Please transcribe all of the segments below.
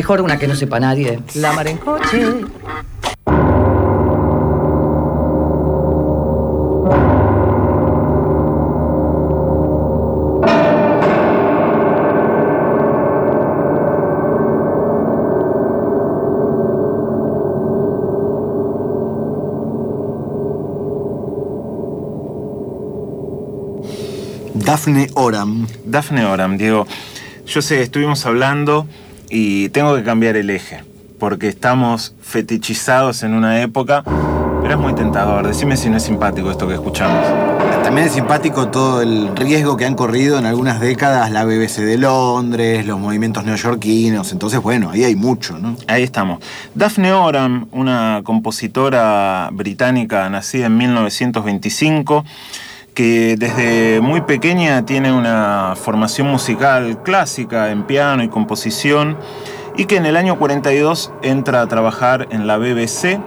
Mejor una que no sepa nadie. La mar en coche. Daphne Oram. Daphne Oram, Diego. Yo sé, estuvimos hablando y tengo que cambiar el eje, porque estamos fetichizados en una época, pero es muy tentador. Decime si no es simpático esto que escuchamos. También es simpático todo el riesgo que han corrido en algunas décadas la BBC de Londres, los movimientos neoyorquinos. Entonces, bueno, ahí hay mucho, ¿no? Ahí estamos. Daphne Oram, una compositora británica nacida en 1925, que desde muy pequeña tiene una formación musical clásica en piano y composición, y que en el año 42 entra a trabajar en la BBC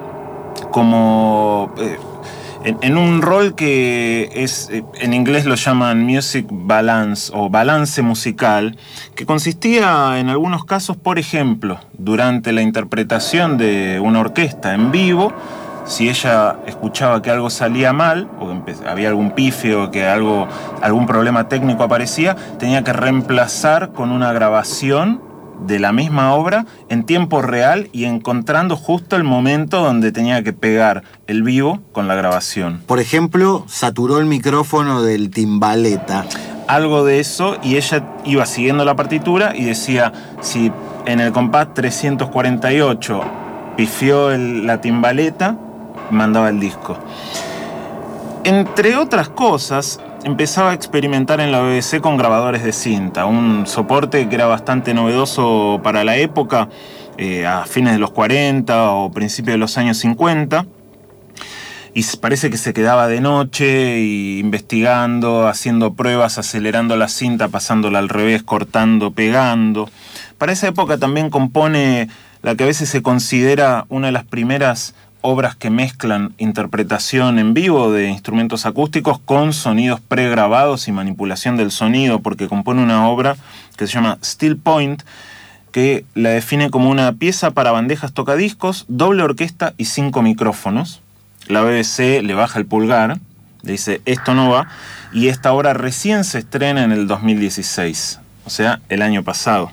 como en un rol que es, en inglés lo llaman music balance o balance musical, que consistía en algunos casos, por ejemplo, durante la interpretación de una orquesta en vivo, si ella escuchaba que algo salía mal, o había algún pifio, que algún problema técnico aparecía, tenía que reemplazar con una grabación de la misma obra en tiempo real y encontrando justo el momento donde tenía que pegar el vivo con la grabación. Por ejemplo, saturó el micrófono del timbaleta. Algo de eso, y ella iba siguiendo la partitura y decía, si en el compás 348 pifió la timbaleta, mandaba el disco. Entre otras cosas, empezaba a experimentar en la BBC con grabadores de cinta, un soporte que era bastante novedoso para la época, a fines de los 40 o principios de los años 50, y parece que se quedaba de noche y investigando, haciendo pruebas, acelerando la cinta, pasándola al revés, cortando, pegando. Para esa época también compone la que a veces se considera una de las primeras obras que mezclan interpretación en vivo de instrumentos acústicos con sonidos pregrabados y manipulación del sonido, porque compone una obra que se llama Still Point, que la define como una pieza para bandejas tocadiscos, doble orquesta y 5 micrófonos. La BBC le baja el pulgar, le dice esto no va, y esta obra recién se estrena en el 2016, o sea, el año pasado.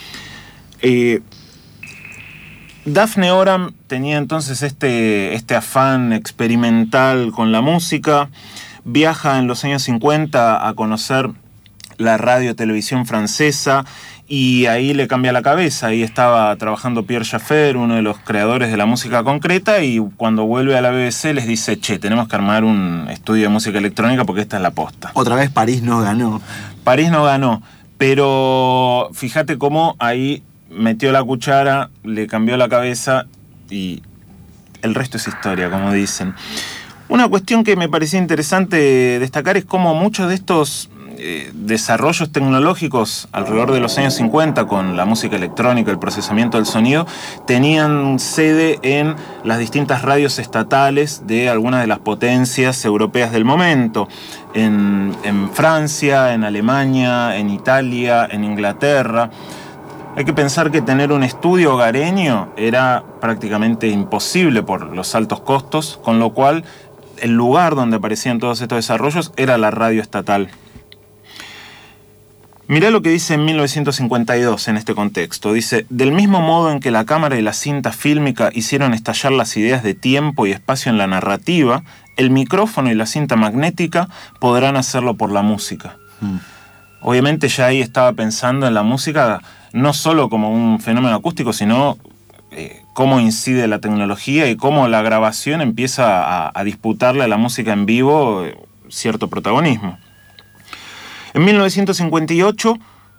Daphne Oram tenía entonces este afán experimental con la música, viaja en los años 50 a conocer la radio-televisión francesa y ahí le cambia la cabeza. Ahí estaba trabajando Pierre Schaeffer, uno de los creadores de la música concreta, y cuando vuelve a la BBC les dice, tenemos que armar un estudio de música electrónica porque esta es la posta. Otra vez París no ganó. París no ganó, pero fíjate cómo ahí metió la cuchara, le cambió la cabeza y el resto es historia, como dicen. Una cuestión que me parecía interesante destacar es cómo muchos de estos desarrollos tecnológicos alrededor de los años 50 con la música electrónica, el procesamiento del sonido, tenían sede en las distintas radios estatales de algunas de las potencias europeas del momento, en Francia, en Alemania, en Italia, en Inglaterra. Hay que pensar que tener un estudio hogareño era prácticamente imposible por los altos costos, con lo cual el lugar donde aparecían todos estos desarrollos era la radio estatal. Mirá lo que dice en 1952 en este contexto. Dice, del mismo modo en que la cámara y la cinta fílmica hicieron estallar las ideas de tiempo y espacio en la narrativa, el micrófono y la cinta magnética podrán hacerlo por la música. Obviamente ya ahí estaba pensando en la música no solo como un fenómeno acústico, sino cómo incide la tecnología y cómo la grabación empieza a disputarle a la música en vivo cierto protagonismo. En 1958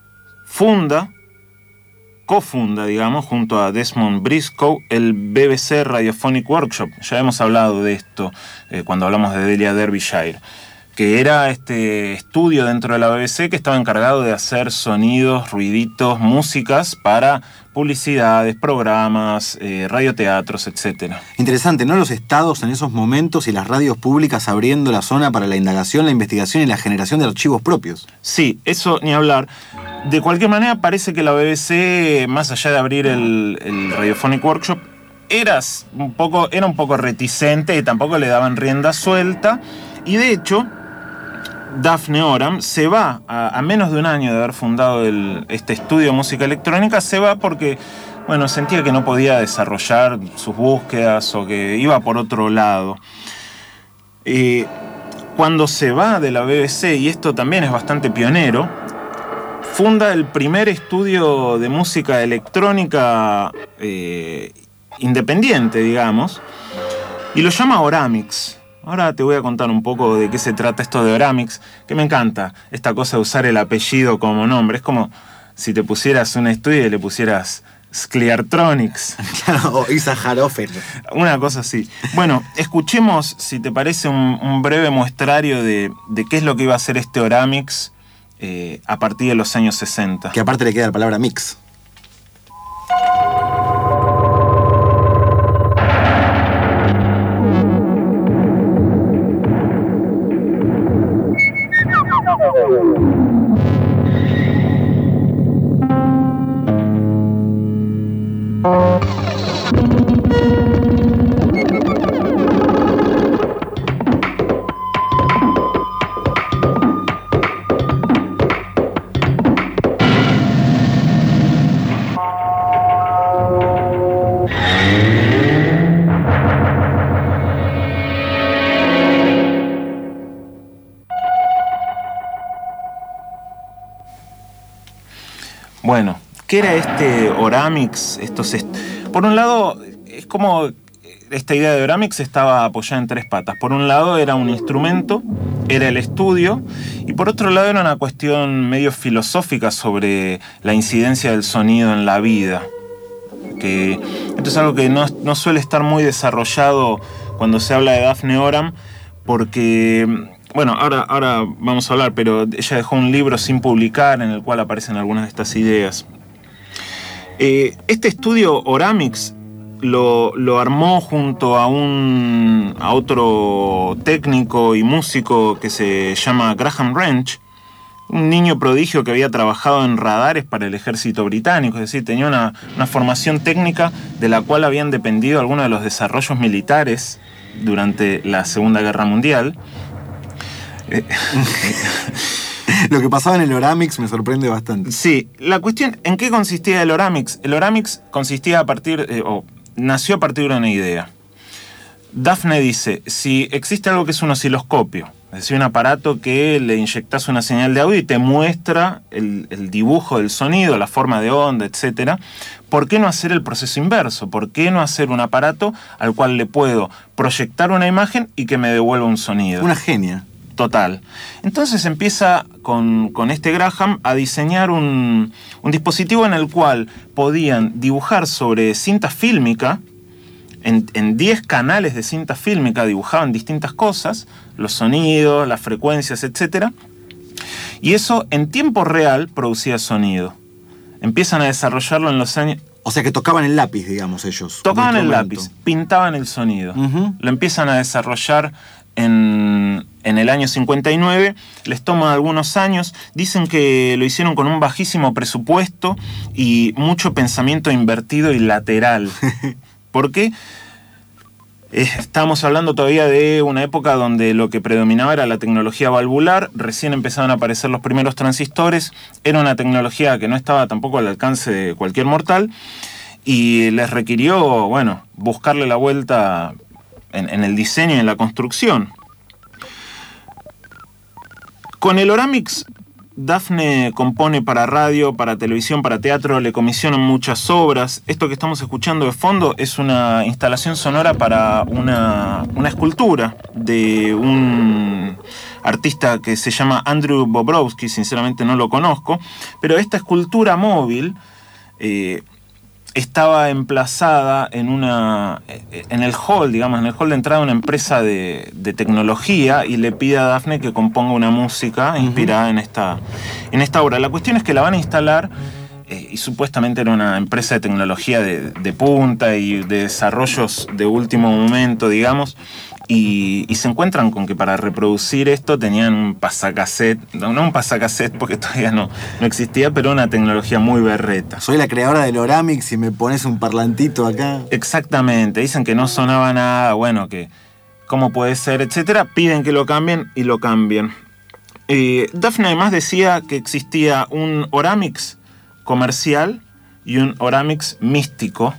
cofunda, digamos, junto a Desmond Briscoe, el BBC Radiophonic Workshop. Ya hemos hablado de esto cuando hablamos de Delia Derbyshire. que era este estudio dentro de la BBC que estaba encargado de hacer sonidos, ruiditos, músicas para publicidades, programas, radioteatros, etc. Interesante, ¿no? Los estados en esos momentos y las radios públicas abriendo la zona para la indagación, la investigación y la generación de archivos propios. Sí, eso ni hablar. De cualquier manera, parece que la BBC, más allá de abrir el Radiophonic Workshop, era un poco reticente y tampoco le daban rienda suelta. Y de hecho, Daphne Oram se va, a menos de un año de haber fundado este estudio de música electrónica, se va porque, bueno, sentía que no podía desarrollar sus búsquedas o que iba por otro lado. Cuando se va de la BBC, y esto también es bastante pionero, funda el primer estudio de música electrónica independiente, digamos, y lo llama Oramix. Ahora te voy a contar un poco de qué se trata esto de Oramix, que me encanta esta cosa de usar el apellido como nombre. Es como si te pusieras un estudio y le pusieras Skliartronics. Claro, o Isaharofer. Una cosa así. Bueno, escuchemos, si te parece, un breve muestrario de qué es lo que iba a hacer este Oramix a partir de los años 60. Que aparte le queda la palabra mix. Bueno, ¿qué era este Oramix? Por un lado, es como esta idea de Oramix estaba apoyada en tres patas. Por un lado era un instrumento, era el estudio, y por otro lado era una cuestión medio filosófica sobre la incidencia del sonido en la vida. Esto es algo que no suele estar muy desarrollado cuando se habla de Daphne Oram, porque... Bueno, ahora vamos a hablar, pero ella dejó un libro sin publicar en el cual aparecen algunas de estas ideas. Este estudio Oramix lo armó junto a otro técnico y músico que se llama Graham Wrench, un niño prodigio que había trabajado en radares para el ejército británico, es decir, tenía una formación técnica de la cual habían dependido algunos de los desarrollos militares durante la Segunda Guerra Mundial. Lo que pasaba en el Oramix me sorprende bastante. Sí, la cuestión, ¿en qué consistía el Oramix? El Oramix consistía nació a partir de una idea. Daphne dice, si existe algo que es un osciloscopio, es decir, un aparato que le inyectas una señal de audio y te muestra el dibujo del sonido, la forma de onda, etc., ¿por qué no hacer el proceso inverso? ¿Por qué no hacer un aparato al cual le puedo proyectar una imagen y que me devuelva un sonido? Una genia. Total. Entonces empieza con este Graham a diseñar un dispositivo en el cual podían dibujar sobre cinta fílmica, en 10 canales de cinta fílmica dibujaban distintas cosas, los sonidos, las frecuencias, etc. Y eso en tiempo real producía sonido. Empiezan a desarrollarlo en los años... O sea que tocaban el lápiz, digamos, ellos. Tocaban el lápiz, pintaban el sonido. Uh-huh. Lo empiezan a desarrollar en el año 59, les toma algunos años, dicen que lo hicieron con un bajísimo presupuesto y mucho pensamiento invertido y lateral. ¿Por qué? Estamos hablando todavía de una época donde lo que predominaba era la tecnología valvular, recién empezaban a aparecer los primeros transistores, era una tecnología que no estaba tampoco al alcance de cualquier mortal y les requirió, bueno, buscarle la vuelta en el diseño y en la construcción. Con el Oramix, Daphne compone para radio, para televisión, para teatro, le comisionan muchas obras. Esto que estamos escuchando de fondo es una instalación sonora para una escultura de un artista que se llama Andrew Bobrowski, sinceramente no lo conozco, pero esta escultura móvil estaba emplazada en el hall, digamos, en el hall de entrada de una empresa de tecnología, y le pide a Daphne que componga una música inspirada en esta obra. La cuestión es que la van a instalar, y supuestamente era una empresa de tecnología de punta y de desarrollos de último momento, digamos, y se encuentran con que para reproducir esto tenían un pasacassette, no un pasacassette porque todavía no existía, pero una tecnología muy berreta. Soy la creadora del Oramix y me pones un parlantito acá. Exactamente, dicen que no sonaba nada, bueno, que cómo puede ser, etcétera. Piden que lo cambien y lo cambian. Daphne además decía que existía un Oramix comercial y un Oramix místico,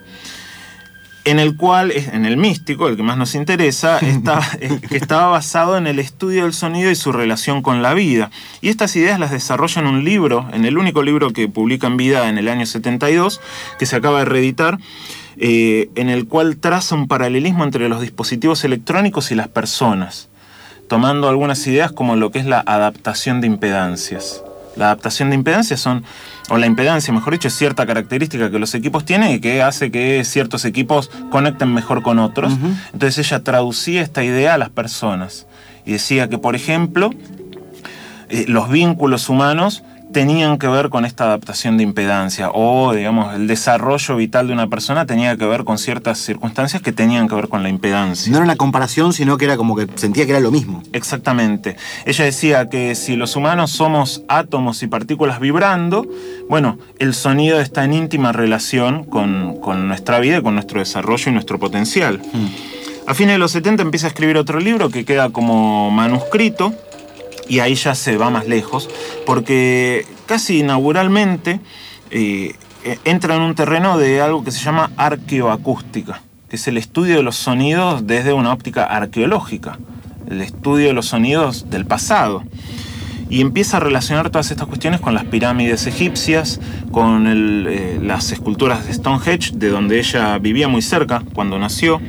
en el cual, en el místico, el que más nos interesa, que estaba basado en el estudio del sonido y su relación con la vida. Y estas ideas las desarrolla en un libro, en el único libro que publica en vida en el año 72, que se acaba de reeditar, en el cual traza un paralelismo entre los dispositivos electrónicos y las personas, tomando algunas ideas como lo que es la adaptación de impedancias. La adaptación de impedancias la impedancia, mejor dicho, es cierta característica que los equipos tienen y que hace que ciertos equipos conecten mejor con otros. Entonces ella traducía esta idea a las personas y decía que, por ejemplo, los vínculos humanos tenían que ver con esta adaptación de impedancia, o, digamos, el desarrollo vital de una persona tenía que ver con ciertas circunstancias que tenían que ver con la impedancia. No era una comparación, sino que era como que sentía que era lo mismo. Exactamente. Ella decía que si los humanos somos átomos y partículas vibrando, bueno, el sonido está en íntima relación con nuestra vida y con nuestro desarrollo y nuestro potencial. A fines de los 70 empieza a escribir otro libro que queda como manuscrito, y ahí ya se va más lejos, porque casi inauguralmente entra en un terreno de algo que se llama arqueoacústica, que es el estudio de los sonidos desde una óptica arqueológica, el estudio de los sonidos del pasado. Y empieza a relacionar todas estas cuestiones con las pirámides egipcias, con las esculturas de Stonehenge, de donde ella vivía muy cerca cuando nació.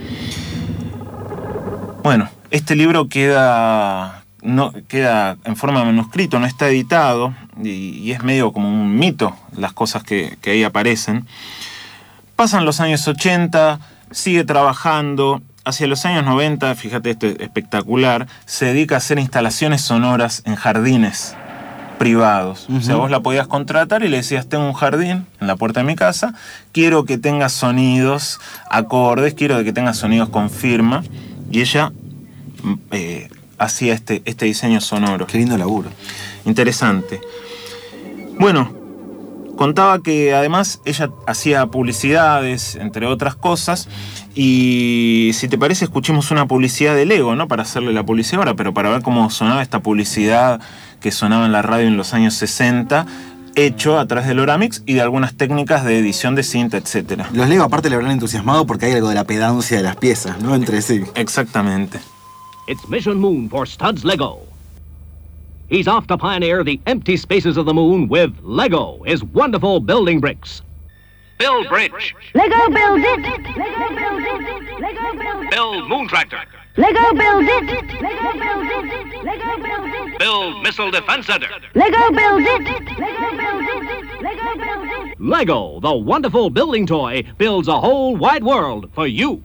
Bueno, este libro queda en forma de manuscrito, no está editado, y es medio como un mito las cosas que ahí aparecen. Pasan los años 80, sigue trabajando. Hacia los años 90, fíjate, esto es espectacular, se dedica a hacer instalaciones sonoras en jardines privados. O sea, vos la podías contratar y le decías: tengo un jardín en la puerta de mi casa, quiero que tenga sonidos acordes, quiero que tenga sonidos con firma, y ella hacía este diseño sonoro. Qué lindo laburo. Interesante. Bueno, contaba que además ella hacía publicidades, entre otras cosas, y si te parece escuchemos una publicidad de Lego, ¿no? Para hacerle la publicidad ahora, pero para ver cómo sonaba esta publicidad que sonaba en la radio en los años 60, hecho a través del Oramix y de algunas técnicas de edición de cinta, etc. Los Lego aparte le habrán entusiasmado porque hay algo de la pedancia de las piezas, ¿no? Entre sí. Exactamente. It's Mission Moon for Studs Lego. He's off to pioneer the empty spaces of the moon with Lego, his wonderful building bricks. Build bridge. Lego build it. Lego build it. Lego build it. Build moon tractor. Lego build it. Lego build it. Lego build it. Build missile defense center. Lego build it. Lego build it. Lego build it. Lego, the wonderful building toy, builds a whole wide world for you.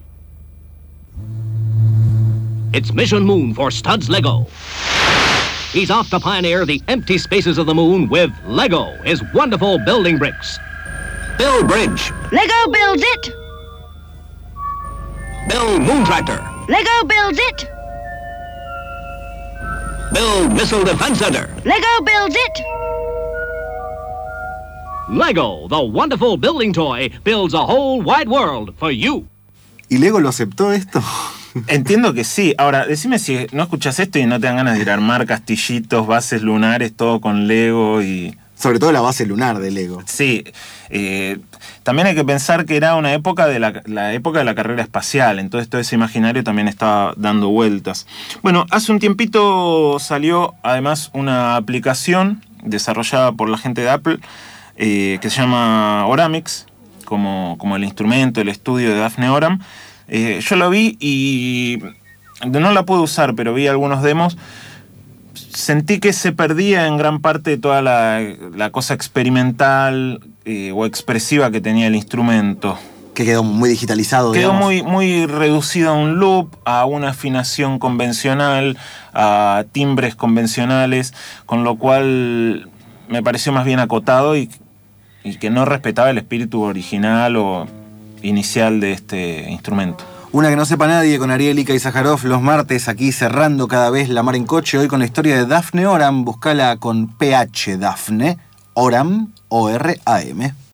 It's Mission Moon for Studs Lego. He's off to pioneer the empty spaces of the moon with Lego, his wonderful building bricks. Build bridge. Lego builds it. Build moon tractor. Lego builds it. Build missile defense center. Lego builds it. Lego, the wonderful building toy, builds a whole wide world for you. ¿Y Lego lo aceptó esto? Entiendo que sí. Ahora, decime si no escuchas esto y no te dan ganas de ir a armar castillitos, bases lunares, todo con Lego y... Sobre todo la base lunar de Lego. Sí. También hay que pensar que era una época de la época de la carrera espacial, entonces todo ese imaginario también estaba dando vueltas. Bueno, hace un tiempito salió además una aplicación desarrollada por la gente de Apple que se llama Oramix, como el instrumento, el estudio de Daphne Oram. Yo lo vi y no la pude usar, pero vi algunos demos. sentí que se perdía en gran parte toda la cosa experimental o expresiva que tenía el instrumento. Que quedó muy digitalizado, Quedó digamos. muy reducido a un loop, a una afinación convencional, a timbres convencionales, con lo cual me pareció más bien acotado y que no respetaba el espíritu original o inicial de este instrumento. Una que no sepa nadie, con Ariel Ika y Sájarov los martes, aquí cerrando cada vez La Mar en Coche, hoy con la historia de Daphne Oram. Buscala con PH Daphne Oram, O-R-A-M.